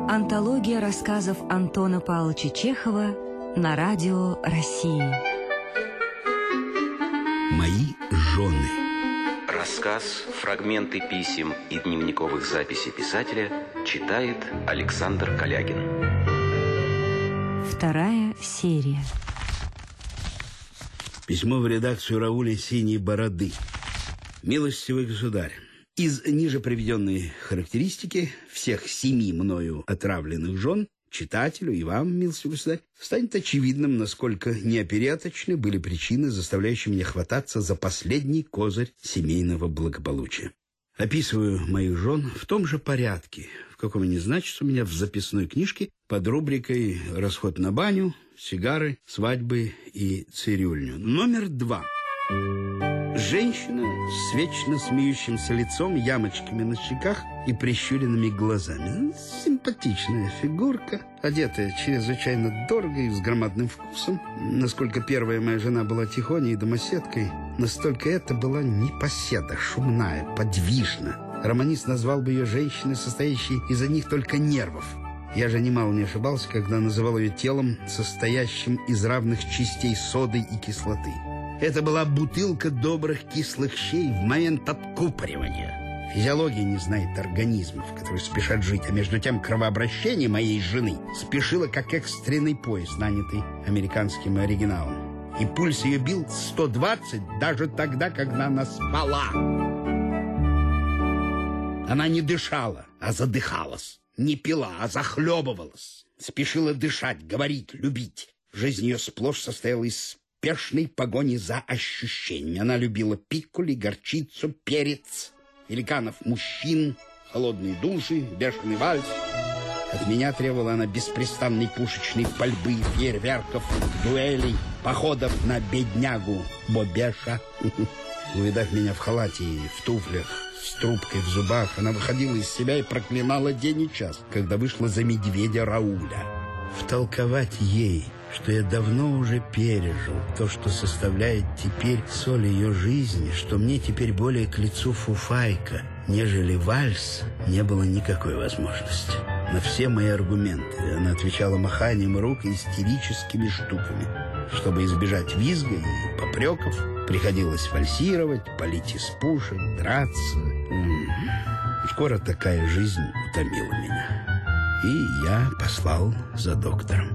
Антология рассказов Антона Павловича Чехова на радио России. Мои жены. Рассказ, фрагменты писем и дневниковых записей писателя читает Александр Калягин. Вторая серия. Письмо в редакцию Рауля «Синей бороды». Милостивый государь, из ниже приведенной характеристики всех 7 мною отравленных жен читателю и вам, милостивый государь, станет очевидным, насколько неопереточны были причины, заставляющие меня хвататься за последний козырь семейного благополучия. Описываю моих жен в том же порядке, в каком они значатся у меня в записной книжке под рубрикой «Расход на баню», «Сигары», «Свадьбы» и «Цирюльню». Номер 2. Женщина с вечно смеющимся лицом, ямочками на щеках и прищуренными глазами. Симпатичная фигурка, одетая чрезвычайно дорого и с громадным вкусом. Насколько первая моя жена была тихоней и домоседкой, настолько эта была непоседа, шумная, подвижна. Романист назвал бы ее женщиной, состоящей из одних только нервов. Я же немало не ошибался, когда называл ее телом, состоящим из равных частей соды и кислоты. Это была бутылка добрых кислых щей в момент откупоривания. Физиология не знает организмов, которые спешат жить, а между тем кровообращение моей жены спешило, как экстренный поезд, нанятый американским оригиналом. И пульс ее бил 120 даже тогда, когда она спала. Она не дышала, а задыхалась. Не пила, а захлебывалась. Спешила дышать, говорить, любить. Жизнь ее сплошь состояла из спешной погони за ощущениями. Она любила пикколи, горчицу, перец, великанов мужчин, холодные души, бешеный вальс. От меня требовала она беспрестанной пушечной пальбы, фейерверков, дуэлей, походов на беднягу Бобеша. Увидав меня в халате и в туфлях, с трубкой в зубах, она выходила из себя и проклинала день и час, когда вышла за медведя Рауля. Втолковать ей, что я давно уже пережил то, что составляет теперь соль ее жизни, что мне теперь более к лицу фуфайка, нежели вальс, не было никакой возможности. На все мои аргументы она отвечала маханием рук и истерическими штуками. Чтобы избежать визга и попреков, приходилось фальсировать, палить из пушек, драться. Скоро такая жизнь утомила меня. И я послал за доктором.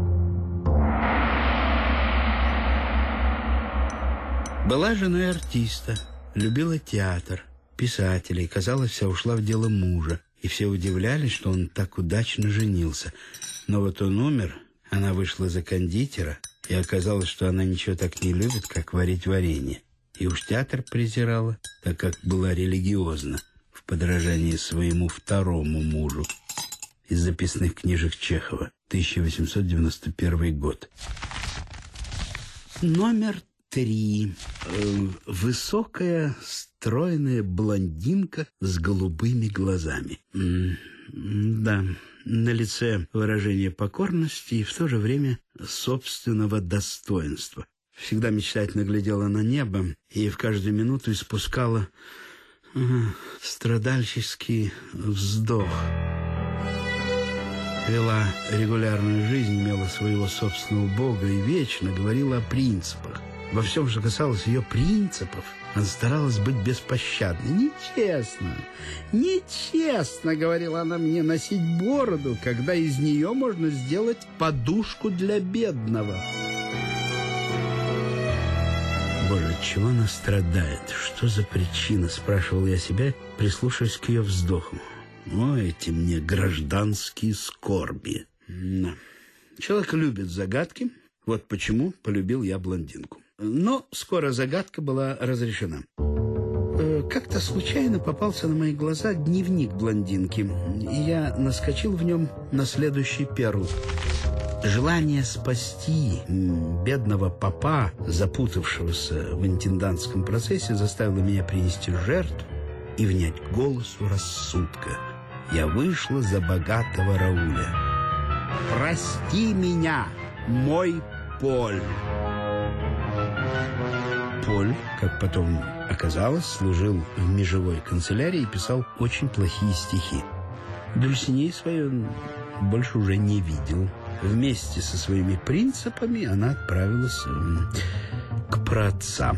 Была женой артиста, любила театр, писателей, казалось, вся ушла в дело мужа. И все удивлялись, что он так удачно женился. Но вот он умер, она вышла за кондитера, и оказалось, что она ничего так не любит, как варить варенье. И уж театр презирала, так как была религиозна, в подражании своему второму мужу. Из записных книжек Чехова, 1891 год. Номер 3. Высокая, стройная блондинка с голубыми глазами. Да, на лице выражение покорности и в то же время собственного достоинства. Всегда мечтательно глядела на небо и в каждую минуту испускала страдальческий вздох. Вела регулярную жизнь, имела своего собственного бога и вечно говорила о принципах. Во всем, что касалось ее принципов, она старалась быть беспощадной. Нечестно, говорила она мне, носить бороду, когда из нее можно сделать подушку для бедного. Боже, от чего она страдает? Что за причина? Спрашивал я себя, прислушиваясь к ее вздоху. О, эти мне гражданские скорби. Да. Человек любит загадки. Вот почему полюбил я блондинку. Но скоро загадка была разрешена. Как-то случайно попался на мои глаза дневник блондинки, и я наскочил в нем на следующий перл. Желание спасти бедного попа, запутавшегося в интендантском процессе, заставило меня принести жертву и внять голосу рассудка. Я вышла за богатого Рауля. «Прости меня, мой Поль!» Поль, как потом оказалось, служил в межевой канцелярии и писал очень плохие стихи. Дульсинею свою он больше уже не видел. Вместе со своими принципами она отправилась к праотцам.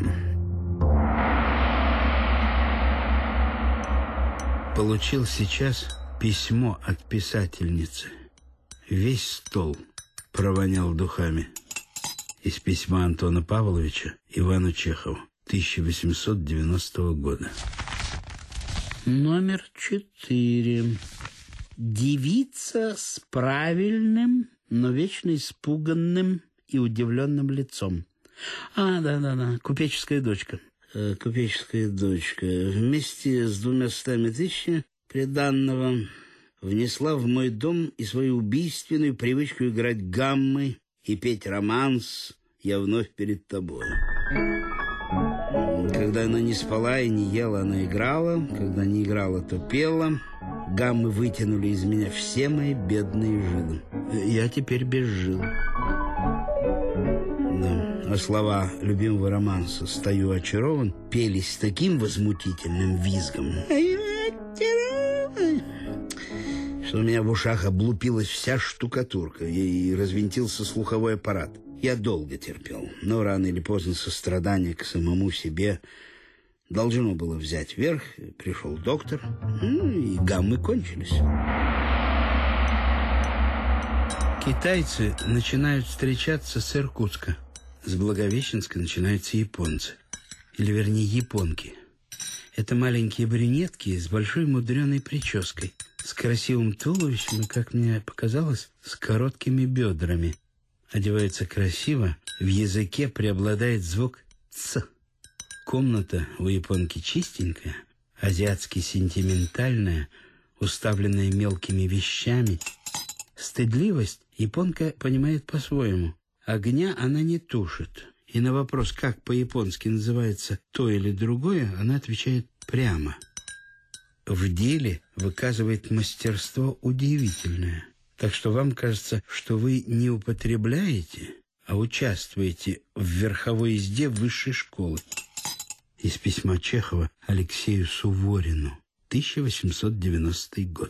Получил сейчас письмо от писательницы. Весь стол провонял духами. Из письма Антона Павловича Ивану Чехову 1890 года. Номер 4. Девица с правильным, но вечно испуганным и удивленным лицом. Да. Купеческая дочка. Купеческая дочка вместе с 200 000 приданного внесла в мой дом и свою убийственную привычку играть гаммы и петь романс «Я вновь перед тобой». Когда она не спала и не ела, она играла. Когда не играла, то пела. Гаммы вытянули из меня все мои бедные жилы. Я теперь без жил. Да. А слова любимого романса «Стою очарован» пелись с таким возмутительным визгом, что у меня в ушах облупилась вся штукатурка и развинтился слуховой аппарат. Я долго терпел, но рано или поздно сострадание к самому себе должно было взять верх. Пришел доктор, и гаммы кончились. Китайцы начинают встречаться с Иркутска. С Благовещенска начинаются японцы. Или, вернее, японки. Это маленькие брюнетки с большой мудреной прической, с красивым туловищем и, как мне показалось, с короткими бедрами. Одеваются красиво, в языке преобладает звук «ц». Комната у японки чистенькая, азиатски сентиментальная, уставленная мелкими вещами. Стыдливость японка понимает по-своему. Огня она не тушит. И на вопрос, как по-японски называется то или другое, она отвечает прямо. В деле выказывает мастерство удивительное. Так что вам кажется, что вы не употребляете, а участвуете в верховой езде высшей школы. Из письма Чехова Алексею Суворину, 1890 год.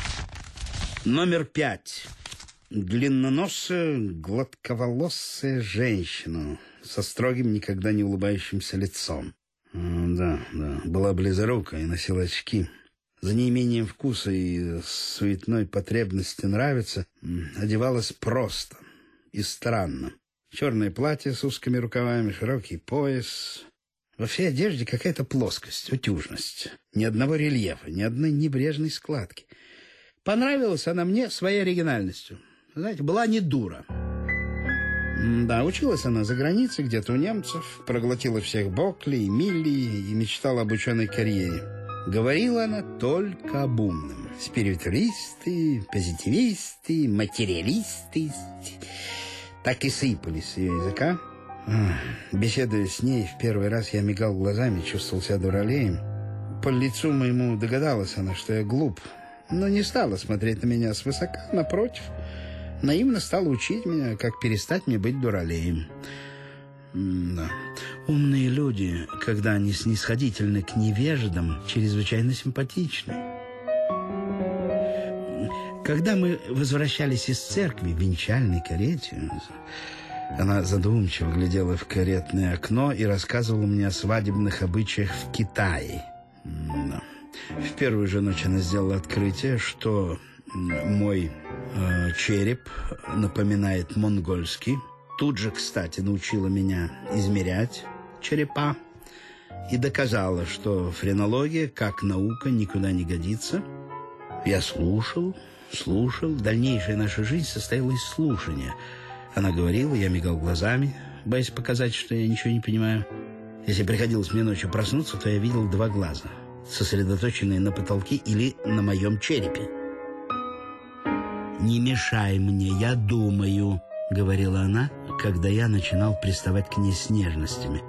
Номер 5. Длинноносая, гладковолосая женщина со строгим, никогда не улыбающимся лицом. Да, была близорукая и носила очки. За неимением вкуса и суетной потребности нравиться одевалась просто и странно. Черное платье с узкими рукавами, широкий пояс. Во всей одежде какая-то плоскость, утюжность. Ни одного рельефа, ни одной небрежной складки. Понравилась она мне своей оригинальностью. Знаете, была не дура. Да, училась она за границей, где-то у немцев, проглотила всех Бокли и Милли и мечтала об ученой карьере. Говорила она только об умном. Спиритуалисты, позитивисты, материалисты. Так и сыпались с ее языка. Беседуя с ней, в первый раз я мигал глазами, чувствовал себя дуралеем. По лицу моему догадалась она, что я глуп, но не стала смотреть на меня свысока, напротив. Наивно стала учить меня, как перестать мне быть дуралеем. Да. Умные люди, когда они снисходительны к невеждам, чрезвычайно симпатичны. Когда мы возвращались из церкви в венчальной карете, она задумчиво глядела в каретное окно и рассказывала мне о свадебных обычаях в Китае. Да. В первую же ночь она сделала открытие, что мой череп напоминает монгольский. Тут же, кстати, научила меня измерять черепа и доказала, что френология, как наука, никуда не годится. Я слушал. Дальнейшая наша жизнь состояла из слушания. Она говорила, я мигал глазами, боясь показать, что я ничего не понимаю. Если приходилось мне ночью проснуться, то я видел 2 глаза, сосредоточенные на потолке или на моем черепе. «Не мешай мне, я думаю», — говорила она, когда я начинал приставать к ней с нежностями.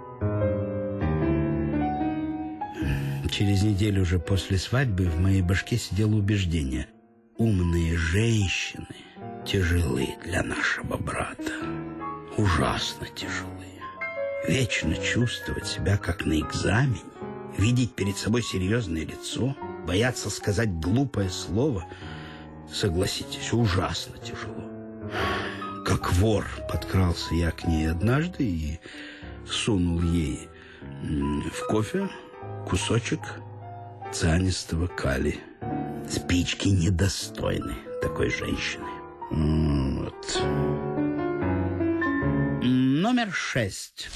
Через неделю уже после свадьбы в моей башке сидело убеждение: умные женщины тяжелы для нашего брата. Ужасно тяжелые. Вечно чувствовать себя как на экзамене, видеть перед собой серьезное лицо, бояться сказать глупое слово — Согласитесь, ужасно тяжело. Как вор подкрался я к ней однажды и сунул ей в кофе кусочек цианистого калия. Спички недостойны такой женщины. Вот. Номер 6.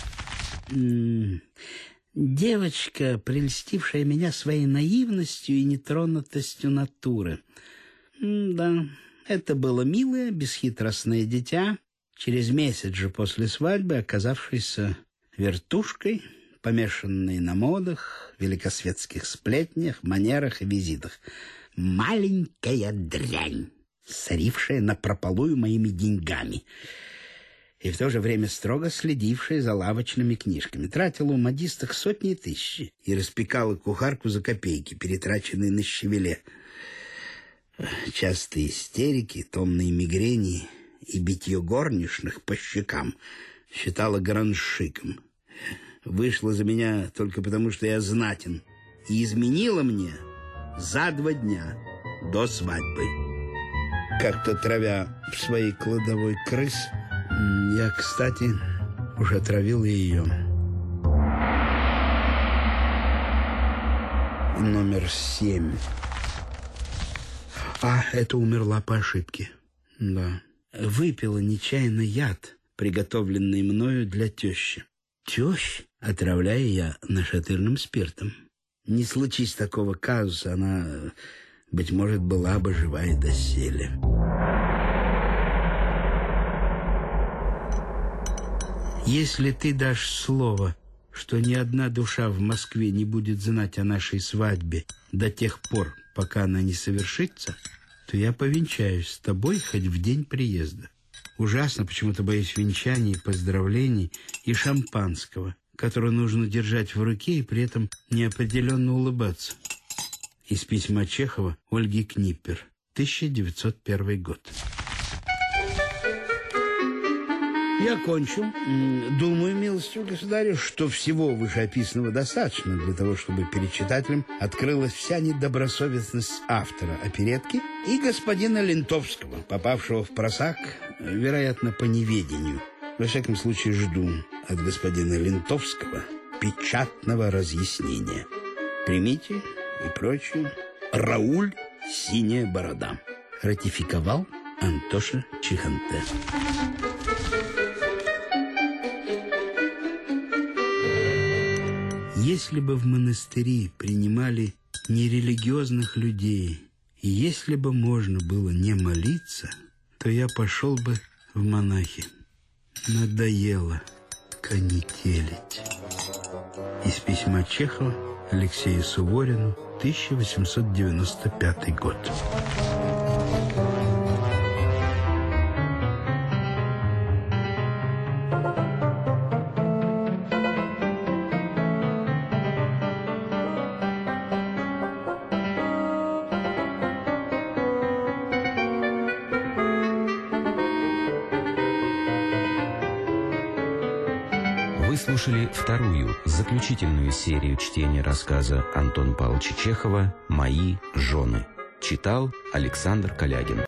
Девочка, прельстившая меня своей наивностью и нетронутостью натуры. Да, это было милое, бесхитростное дитя, через месяц же после свадьбы оказавшейся вертушкой, помешанной на модах, великосветских сплетнях, манерах и визитах. Маленькая дрянь, сорившая напропалую моими деньгами, и в то же время строго следившая за лавочными книжками. Тратила у модисток сотни и тысячи и распекала кухарку за копейки, перетраченные на щавеле. Частые истерики, томные мигрени и битье горничных по щекам считала граншиком. Вышла за меня только потому, что я знатен, и изменила мне за 2 дня до свадьбы. Как-то травя в своей кладовой крыс, я, кстати, уже травил и ее. Номер 7. Это умерла по ошибке. Да. Выпила нечаянно яд, приготовленный мною для тещи. Тещ отравляю я нашатырным спиртом. Не случись такого казуса, она, быть может, была бы жива и доселе. Если ты дашь слово, что ни одна душа в Москве не будет знать о нашей свадьбе до тех пор, пока она не совершится, то я повенчаюсь с тобой хоть в день приезда. Ужасно почему-то боюсь венчаний, поздравлений и шампанского, которое нужно держать в руке и при этом неопределенно улыбаться. Из письма Чехова Ольги Книппер, 1901 год. Я кончил. Думаю, милостивый государь, что всего вышеописанного достаточно для того, чтобы перед читателем открылась вся недобросовестность автора оперетки и господина Лентовского, попавшего в просак, вероятно, по неведению. Во всяком случае, жду от господина Лентовского печатного разъяснения. Примите и прочее. Рауль «Синяя борода». Ратификовал Антоша Чиханте. Если бы в монастыри принимали нерелигиозных людей, и если бы можно было не молиться, то я пошел бы в монахи. Надоело конетелить. Из письма Чехова Алексею Суворину, 1895 год. Вы слушали вторую, заключительную серию чтения рассказа Антона Павловича Чехова «Мои жены». Читал Александр Калягин.